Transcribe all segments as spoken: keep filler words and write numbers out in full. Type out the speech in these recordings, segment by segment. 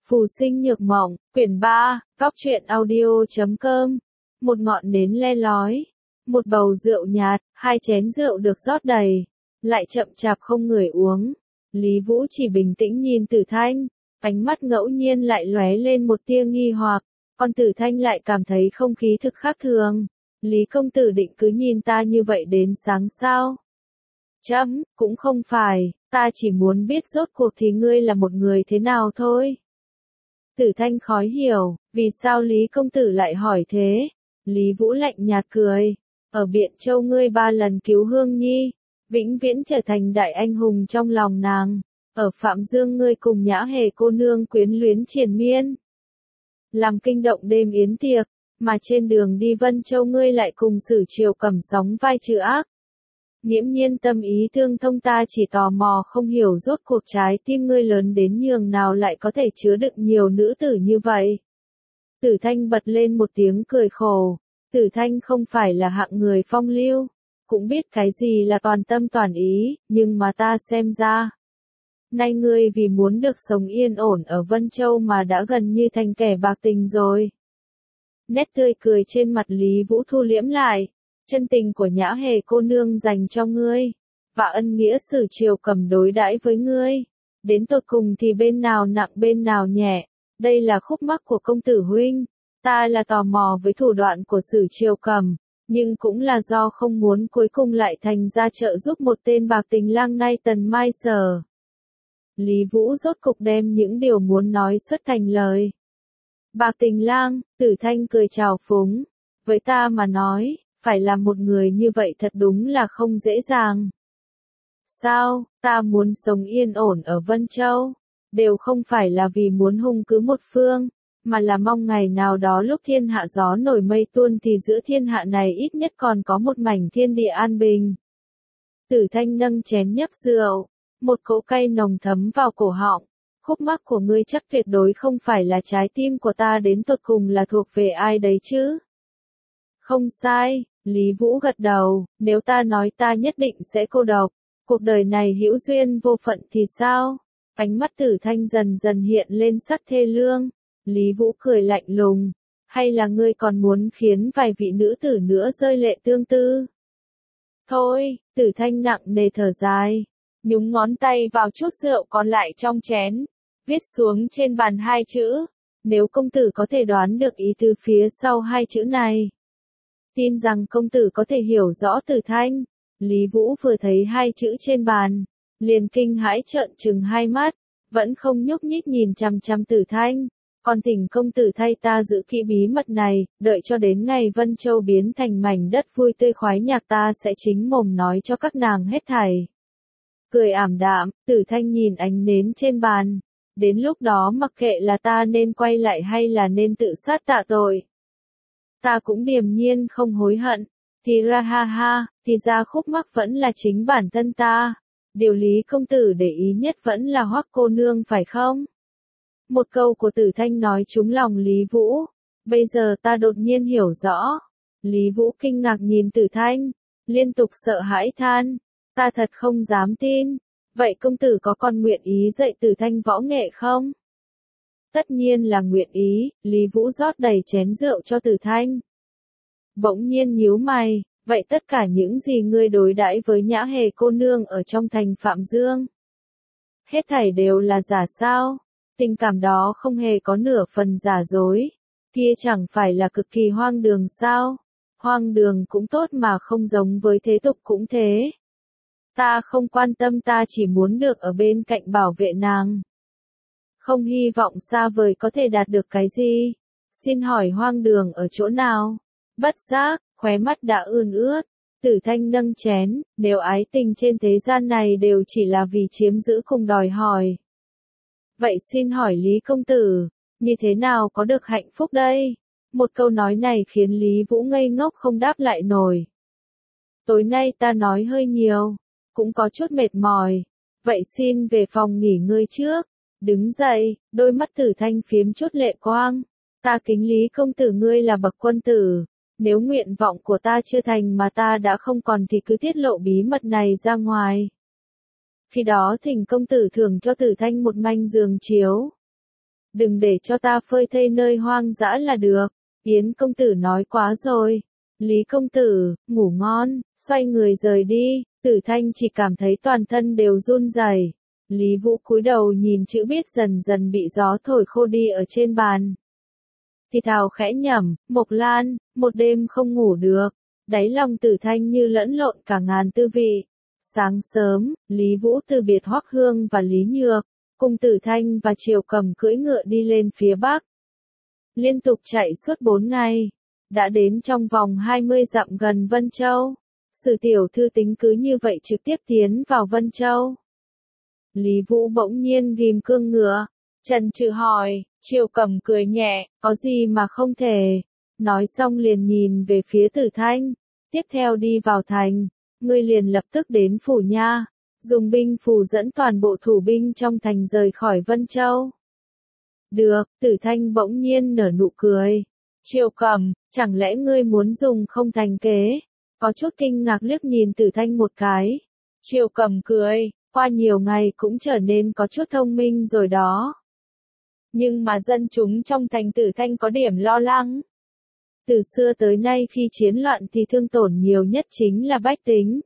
Phù sinh nhược mộng, quyển ba, góc truyện audio chấm com. Một ngọn nến le lói, một bầu rượu nhạt, hai chén rượu được rót đầy, lại chậm chạp không người uống. Lý Vũ chỉ bình tĩnh nhìn Tử Thanh, ánh mắt ngẫu nhiên lại lóe lên một tia nghi hoặc, còn Tử Thanh lại cảm thấy không khí thực khác thường. Lý công tử định cứ nhìn ta như vậy đến sáng sao? Chấm, cũng không phải, ta chỉ muốn biết rốt cuộc thì ngươi là một người thế nào thôi. Tử Thanh khó hiểu, vì sao Lý công tử lại hỏi thế? Lý Vũ lạnh nhạt cười, ở Biện Châu ngươi ba lần cứu Hương Nhi, vĩnh viễn trở thành đại anh hùng trong lòng nàng. Ở Phạm Dương ngươi cùng Nhã Hề cô nương quyến luyến triền miên, làm kinh động đêm yến tiệc, mà trên đường đi Vân Châu ngươi lại cùng Sử Triều Cẩm sóng vai trừ ác. Nghiễm nhiên tâm ý thương thông, ta chỉ tò mò không hiểu rốt cuộc trái tim ngươi lớn đến nhường nào lại có thể chứa đựng nhiều nữ tử như vậy. Tử Thanh bật lên một tiếng cười khổ, Tử Thanh không phải là hạng người phong lưu, cũng biết cái gì là toàn tâm toàn ý, nhưng mà ta xem ra, nay ngươi vì muốn được sống yên ổn ở Vân Châu mà đã gần như thành kẻ bạc tình rồi. Nét tươi cười trên mặt Lý Vũ thu liễm lại, chân tình của Nhã Hề cô nương dành cho ngươi, và ân nghĩa Sử Triều Cẩm đối đãi với ngươi, đến tột cùng thì bên nào nặng bên nào nhẹ, đây là khúc mắc của công tử huynh. Ta là tò mò với thủ đoạn của Sử Triều Cẩm, nhưng cũng là do không muốn cuối cùng lại thành ra trợ giúp một tên bạc tình lang nay tần mai sở. Lý Vũ rốt cục đem những điều muốn nói xuất thành lời. Bạc tình lang, Tử Thanh cười trào phúng, với ta mà nói, phải là một người như vậy thật đúng là không dễ dàng. Sao, ta muốn sống yên ổn ở Vân Châu, đều không phải là vì muốn hung cứ một phương, mà là mong ngày nào đó lúc thiên hạ gió nổi mây tuôn thì giữa thiên hạ này ít nhất còn có một mảnh thiên địa an bình. Tử Thanh nâng chén nhấp rượu, một cỗ cay nồng thấm vào cổ họng, khúc mắc của ngươi chắc tuyệt đối không phải là trái tim của ta, đến tột cùng là thuộc về ai đấy chứ? Không sai, Lý Vũ gật đầu, nếu ta nói ta nhất định sẽ cô độc, cuộc đời này hữu duyên vô phận thì sao? Ánh mắt Tử Thanh dần dần hiện lên sắc thê lương. Lý Vũ cười lạnh lùng, hay là ngươi còn muốn khiến vài vị nữ tử nữa rơi lệ tương tư? Thôi, Tử Thanh nặng nề thở dài, nhúng ngón tay vào chút rượu còn lại trong chén, viết xuống trên bàn hai chữ, nếu công tử có thể đoán được ý tứ phía sau hai chữ này, tin rằng công tử có thể hiểu rõ Tử Thanh. Lý Vũ vừa thấy hai chữ trên bàn, liền kinh hãi trợn trừng hai mắt, vẫn không nhúc nhích nhìn chằm chằm Tử Thanh. Còn thỉnh công tử thay ta giữ kỹ bí mật này, đợi cho đến ngày Vân Châu biến thành mảnh đất vui tươi khoái nhạc ta sẽ chính mồm nói cho các nàng hết thảy. Cười ảm đạm, Tử Thanh nhìn ánh nến trên bàn, đến lúc đó mặc kệ là ta nên quay lại hay là nên tự sát tạ tội, ta cũng điềm nhiên không hối hận. Thì ra ha ha, thì ra khúc mắc vẫn là chính bản thân ta. Điều Lý công tử để ý nhất vẫn là Hoắc cô nương phải không? Một câu của Tử Thanh nói trúng lòng Lý Vũ. Bây giờ ta đột nhiên hiểu rõ. Lý Vũ kinh ngạc nhìn Tử Thanh, liên tục sợ hãi than, ta thật không dám tin. Vậy công tử có còn nguyện ý dạy Tử Thanh võ nghệ không? Tất nhiên là nguyện ý. Lý Vũ rót đầy chén rượu cho Tử Thanh. Bỗng nhiên nhíu mày, vậy tất cả những gì ngươi đối đãi với Nhã Hề cô nương ở trong thành Phạm Dương, hết thảy đều là giả sao? Tình cảm đó không hề có nửa phần giả dối, kia chẳng phải là cực kỳ hoang đường sao? Hoang đường cũng tốt mà không giống với thế tục cũng thế. Ta không quan tâm, ta chỉ muốn được ở bên cạnh bảo vệ nàng. Không hy vọng xa vời có thể đạt được cái gì. Xin hỏi hoang đường ở chỗ nào? Bất giác, khóe mắt đã ươn ướt. Tử Thanh nâng chén, nếu ái tình trên thế gian này đều chỉ là vì chiếm giữ cùng đòi hỏi. Vậy xin hỏi Lý công tử, như thế nào có được hạnh phúc đây? Một câu nói này khiến Lý Vũ ngây ngốc không đáp lại nổi. Tối nay ta nói hơi nhiều, cũng có chút mệt mỏi. Vậy xin về phòng nghỉ ngơi trước. Đứng dậy, đôi mắt Tử Thanh phiếm chút lệ quang. Ta kính Lý công tử ngươi là bậc quân tử. Nếu nguyện vọng của ta chưa thành mà ta đã không còn thì cứ tiết lộ bí mật này ra ngoài. Khi đó thỉnh công tử thưởng cho Tử Thanh một manh giường chiếu. đừng để cho ta phơi thây nơi hoang dã là được. Yến công tử nói quá rồi. Lý công tử, ngủ ngon, xoay người rời đi, Tử Thanh chỉ cảm thấy toàn thân đều run rẩy. Lý Vũ cúi đầu nhìn chữ viết dần dần bị gió thổi khô đi ở trên bàn. Thì thào khẽ nhẩm, Mộc Lan, một đêm không ngủ được, đáy lòng Tử Thanh như lẫn lộn cả ngàn tư vị. Sáng sớm, Lý Vũ từ biệt Hoắc Hương và Lý Nhược, cùng Tử Thanh và Triều Cầm cưỡi ngựa đi lên phía bắc. Liên tục chạy suốt bốn ngày, đã đến trong vòng hai mươi dặm gần Vân Châu. Sử tiểu thư tính cứ như vậy trực tiếp tiến vào Vân Châu. Lý Vũ bỗng nhiên ghim cương ngựa, chần chừ hỏi, Triều Cầm cười nhẹ, có gì mà không thể. Nói xong liền nhìn về phía Tử Thanh, tiếp theo đi vào thành, ngươi liền lập tức đến phủ nha, dùng binh phù dẫn toàn bộ thủ binh trong thành rời khỏi Vân Châu. Được, Tử Thanh bỗng nhiên nở nụ cười. Triều Cầm, chẳng lẽ ngươi muốn dùng không thành kế? Có chút kinh ngạc liếc nhìn Tử Thanh một cái. Triều Cầm cười, qua nhiều ngày cũng trở nên có chút thông minh rồi đó. Nhưng mà dân chúng trong thành Tử Thanh có điểm lo lắng. Từ xưa tới nay khi chiến loạn thì thương tổn nhiều nhất chính là bách tính.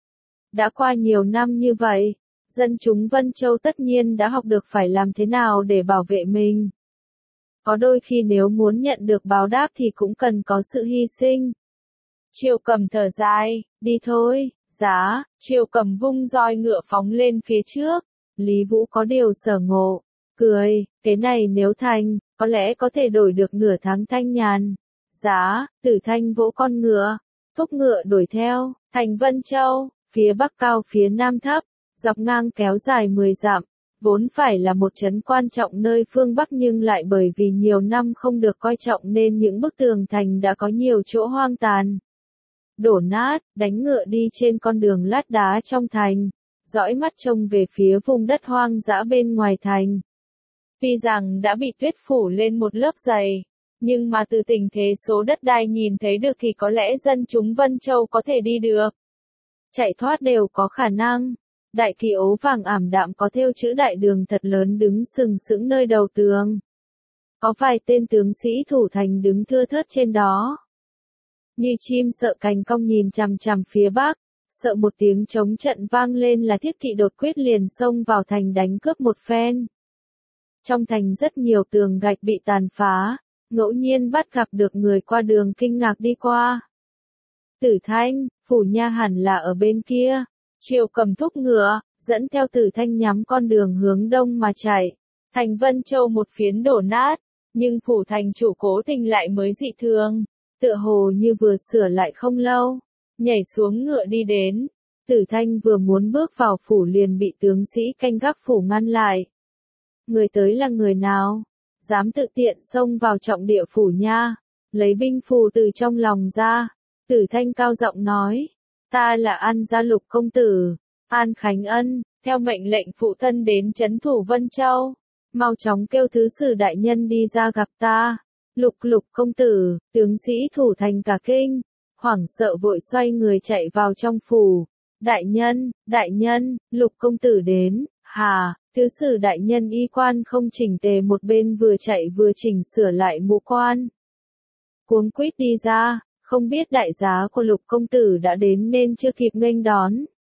Đã qua nhiều năm như vậy, dân chúng Vân Châu tất nhiên đã học được phải làm thế nào để bảo vệ mình. Có đôi khi nếu muốn nhận được báo đáp thì cũng cần có sự hy sinh. Triều Cầm thở dài, đi thôi, giá, Triều Cầm vung roi ngựa phóng lên phía trước. Lý Vũ có điều sở ngộ, cười, cái này nếu thành, có lẽ có thể đổi được nửa tháng thanh nhàn. Giá, Tử Thanh vỗ con ngựa, thúc ngựa đuổi theo, thành Vân Châu, phía bắc cao phía nam thấp, dọc ngang kéo dài mười dặm, vốn phải là một trấn quan trọng nơi phương Bắc nhưng lại bởi vì nhiều năm không được coi trọng nên những bức tường thành đã có nhiều chỗ hoang tàn. Đổ nát, đánh ngựa đi trên con đường lát đá trong thành, dõi mắt trông về phía vùng đất hoang dã bên ngoài thành. Tuy rằng đã bị tuyết phủ lên một lớp dày, nhưng mà từ tình thế số đất đai nhìn thấy được thì có lẽ dân chúng Vân Châu có thể đi được. Chạy thoát đều có khả năng. Đại kỳ ố vàng ảm đạm có thêu chữ đại đường thật lớn đứng sừng sững nơi đầu tường. Có vài tên tướng sĩ thủ thành đứng thưa thớt trên đó. Như chim sợ cành cong nhìn chằm chằm phía bắc, sợ một tiếng trống trận vang lên là thiết kỵ đột quyết liền xông vào thành đánh cướp một phen. Trong thành rất nhiều tường gạch bị tàn phá, ngẫu nhiên bắt gặp được người qua đường kinh ngạc đi qua. Tử Thanh, phủ nha hẳn là ở bên kia. Triều Cầm thúc ngựa, dẫn theo Tử Thanh nhắm con đường hướng đông mà chạy. Thành Vân Châu một phiến đổ nát, nhưng phủ thành chủ Cố Tình lại mới dị thường, tựa hồ như vừa sửa lại không lâu, nhảy xuống ngựa đi đến. Tử Thanh vừa muốn bước vào phủ liền bị tướng sĩ canh gác phủ ngăn lại. Người tới là người nào? Dám tự tiện xông vào trọng địa phủ nha, lấy binh phù từ trong lòng ra. Tử Thanh cao giọng nói, ta là An gia Lục công tử, An Khánh Ân, theo mệnh lệnh phụ thân đến trấn thủ Vân Châu, mau chóng kêu thứ sử đại nhân đi ra gặp ta. Lục Lục công tử, tướng sĩ thủ thành cả kinh, hoảng sợ vội xoay người chạy vào trong phủ. Đại nhân, đại nhân, Lục công tử đến. Hà, thứ sử đại nhân y quan không chỉnh tề một bên vừa chạy vừa chỉnh sửa lại mũ quan. Cuống quýt đi ra, không biết đại giá của Lục công tử đã đến nên chưa kịp nghênh đón.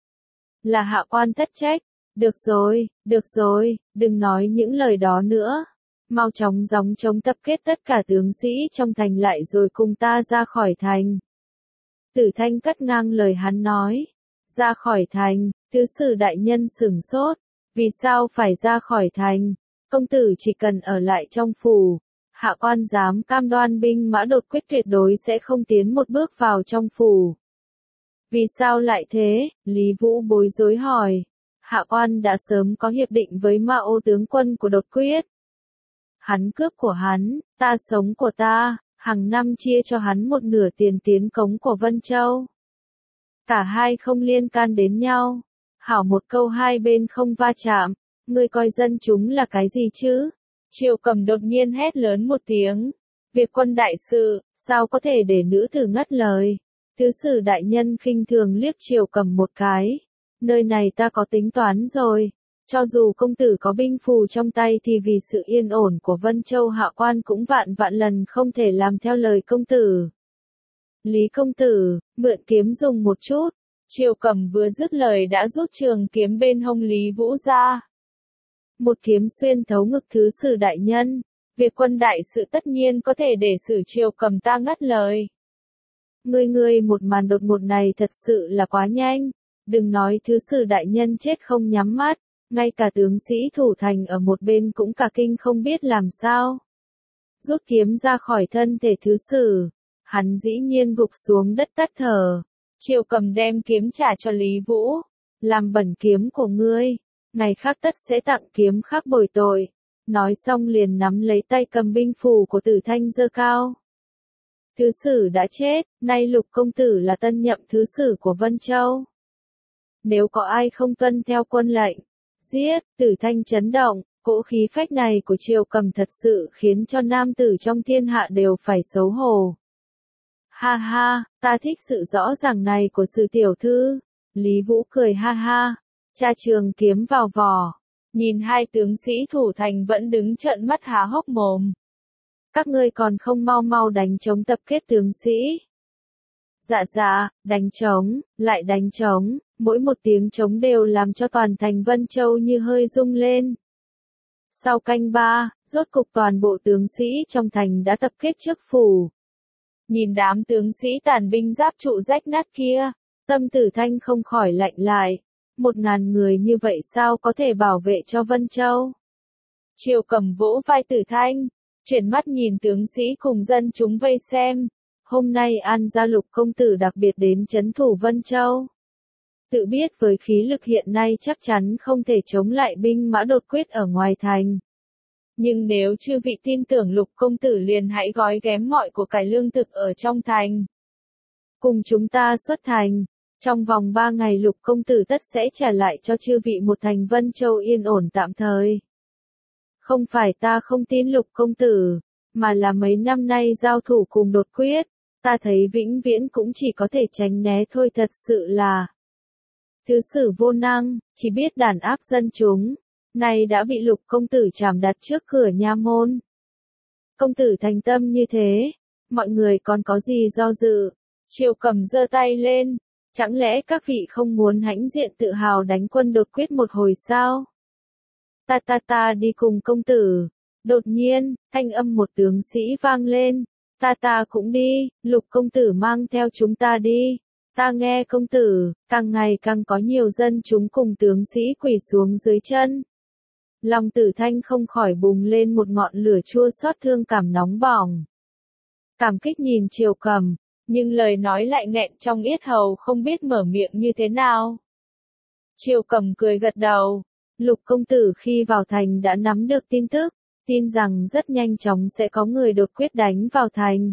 Là hạ quan thất trách. Được rồi, được rồi, đừng nói những lời đó nữa. Mau chóng gióng trống tập kết tất cả tướng sĩ trong thành lại rồi cùng ta ra khỏi thành. Tử Thanh cắt ngang lời hắn nói. Ra khỏi thành, thứ sử đại nhân sửng sốt. Vì sao phải ra khỏi thành? Công tử chỉ cần ở lại trong phủ. Hạ quan dám cam đoan binh mã đột quyết tuyệt đối sẽ không tiến một bước vào trong phủ. Vì sao lại thế? Lý Vũ bối rối hỏi. Hạ quan đã sớm có hiệp định với Mao tướng quân của đột quyết. Hắn cướp của hắn, ta sống của ta, hàng năm chia cho hắn một nửa tiền tiến cống của Vân Châu. Cả hai không liên can đến nhau. Hảo một câu hai bên không va chạm, ngươi coi dân chúng là cái gì chứ? Triều Cầm đột nhiên hét lớn một tiếng. Việc quân đại sự, sao có thể để nữ tử ngắt lời? Thứ sử đại nhân khinh thường liếc Triều Cầm một cái. Nơi này ta có tính toán rồi. Cho dù công tử có binh phù trong tay thì vì sự yên ổn của Vân Châu hạ quan cũng vạn vạn lần không thể làm theo lời công tử. Lý công tử, mượn kiếm dùng một chút. Triều Cẩm vừa dứt lời đã rút trường kiếm bên hông Lý Vũ ra. Một kiếm xuyên thấu ngực thứ sử đại nhân. Việc quân đại sự tất nhiên có thể để xử Triều Cẩm ta ngắt lời. Ngươi ngươi một màn đột ngột này thật sự là quá nhanh. Đừng nói thứ sử đại nhân chết không nhắm mắt. Ngay cả tướng sĩ thủ thành ở một bên cũng cả kinh không biết làm sao. Rút kiếm ra khỏi thân thể thứ sử. Hắn dĩ nhiên gục xuống đất tắt thở. Triều Cẩm đem kiếm trả cho Lý Vũ. Làm bẩn kiếm của ngươi. Ngày khác tất sẽ tặng kiếm khác bồi tội. Nói xong liền nắm lấy tay cầm binh phù của Tử Thanh giơ cao. Thứ sử đã chết, nay Lục công tử là tân nhậm thứ sử của Vân Châu. Nếu có ai không tuân theo quân lệnh, giết. Tử Thanh chấn động, cỗ khí phách này của Triều Cẩm thật sự khiến cho nam tử trong thiên hạ đều phải xấu hổ. Ha ha, ta thích sự rõ ràng này của sử tiểu thư. Lý Vũ cười ha ha, tra trường kiếm vào vỏ. Nhìn hai tướng sĩ thủ thành vẫn đứng trợn mắt há hốc mồm. Các ngươi còn không mau mau đánh trống tập kết tướng sĩ. Dạ dạ, đánh trống, lại đánh trống, mỗi một tiếng trống đều làm cho toàn thành Vân Châu như hơi rung lên. Sau canh ba, rốt cục toàn bộ tướng sĩ trong thành đã tập kết trước phủ. Nhìn đám tướng sĩ tàn binh giáp trụ rách nát kia, tâm Tử Thanh không khỏi lạnh lại. Một ngàn người như vậy sao có thể bảo vệ cho Vân Châu? Triều Cẩm vỗ vai Tử Thanh, chuyển mắt nhìn tướng sĩ cùng dân chúng vây xem. Hôm nay An gia Lục công tử đặc biệt đến trấn thủ Vân Châu. Tự biết với khí lực hiện nay chắc chắn không thể chống lại binh mã đột quyết ở ngoài thành. Nhưng nếu chư vị tin tưởng Lục công tử liền hãy gói ghém mọi của cải lương thực ở trong thành. Cùng chúng ta xuất thành. Trong vòng ba ngày Lục công tử tất sẽ trả lại cho chư vị một thành Vân Châu yên ổn tạm thời. Không phải ta không tin Lục công tử, mà là mấy năm nay giao thủ cùng đột quyết, ta thấy vĩnh viễn cũng chỉ có thể tránh né thôi, thật sự là thứ sử vô năng, chỉ biết đàn áp dân chúng, nay đã bị Lục công tử trảm đặt trước cửa nha môn. Công tử thành tâm như thế, mọi người còn có gì do dự? Triều Cẩm giơ tay lên. Chẳng lẽ các vị không muốn hãnh diện tự hào đánh quân đột quyết một hồi sao? Ta ta ta đi cùng công tử. Đột nhiên, thanh âm một tướng sĩ vang lên. Ta ta cũng đi, Lục công tử mang theo chúng ta đi. Ta nghe công tử, càng ngày càng có nhiều dân chúng cùng tướng sĩ quỳ xuống dưới chân. Lòng Tử Thanh không khỏi bùng lên một ngọn lửa chua xót thương cảm nóng bỏng. Cảm kích nhìn Triều Cẩm. Nhưng lời nói lại nghẹn trong yết hầu không biết mở miệng như thế nào. Triều Cẩm cười gật đầu. Lục công tử khi vào thành đã nắm được tin tức, tin rằng rất nhanh chóng sẽ có người đột quyết đánh vào thành.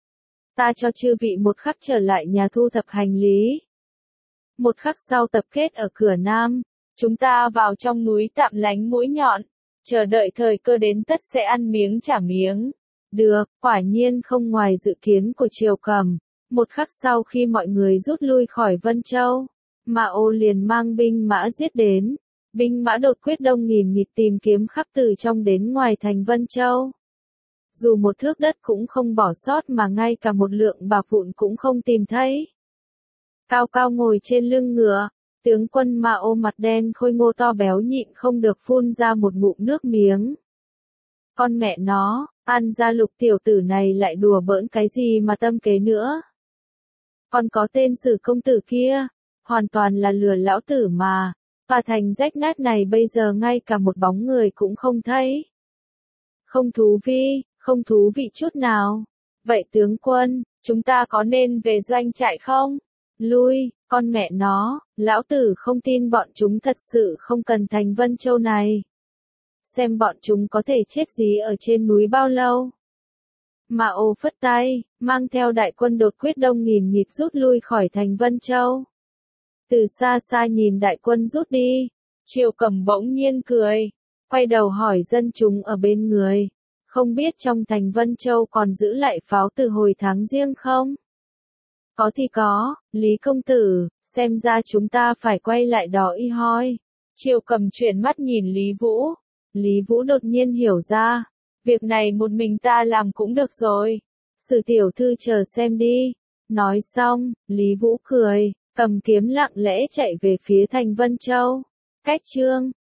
Ta cho chư vị một khắc trở lại nhà thu thập hành lý. Một khắc sau tập kết ở cửa Nam, chúng ta vào trong núi tạm lánh mũi nhọn, chờ đợi thời cơ đến tất sẽ ăn miếng trả miếng. Được, quả nhiên không ngoài dự kiến của Triều Cẩm. Một khắc sau khi mọi người rút lui khỏi Vân Châu, Mã Ô liền mang binh mã giết đến. Binh mã đột quyết đông nghìn nghịt tìm kiếm khắp từ trong đến ngoài thành Vân Châu. Dù một thước đất cũng không bỏ sót mà ngay cả một lượng bạc vụn cũng không tìm thấy. Cao cao ngồi trên lưng ngựa, tướng quân Mã Ô mặt đen khôi ngô to béo nhịn không được phun ra một ngụm nước miếng. Con mẹ nó, An gia Lục tiểu tử này lại đùa bỡn cái gì mà tâm kế nữa. Còn có tên Sử công tử kia, hoàn toàn là lừa lão tử mà, và thành rách nát này bây giờ ngay cả một bóng người cũng không thấy. Không thú vị, không thú vị chút nào. Vậy tướng quân, chúng ta có nên về doanh trại không? Lui, con mẹ nó, lão tử không tin bọn chúng thật sự không cần thành Vân Châu này. Xem bọn chúng có thể chết gì ở trên núi bao lâu. Mã Ô phất tay, mang theo đại quân đột quyết đông nghìn nghịt rút lui khỏi thành Vân Châu. Từ xa xa nhìn đại quân rút đi, Triều Cẩm bỗng nhiên cười, quay đầu hỏi dân chúng ở bên người, không biết trong thành Vân Châu còn giữ lại pháo từ hồi tháng Giêng không? Có thì có, Lý công tử, xem ra chúng ta phải quay lại đó y hoi. Triệu Cầm chuyển mắt nhìn Lý Vũ. Lý Vũ đột nhiên hiểu ra. Việc này một mình ta làm cũng được rồi. Sử tiểu thư chờ xem đi. Nói xong, Lý Vũ cười, cầm kiếm lặng lẽ chạy về phía thành Vân Châu. Cách chương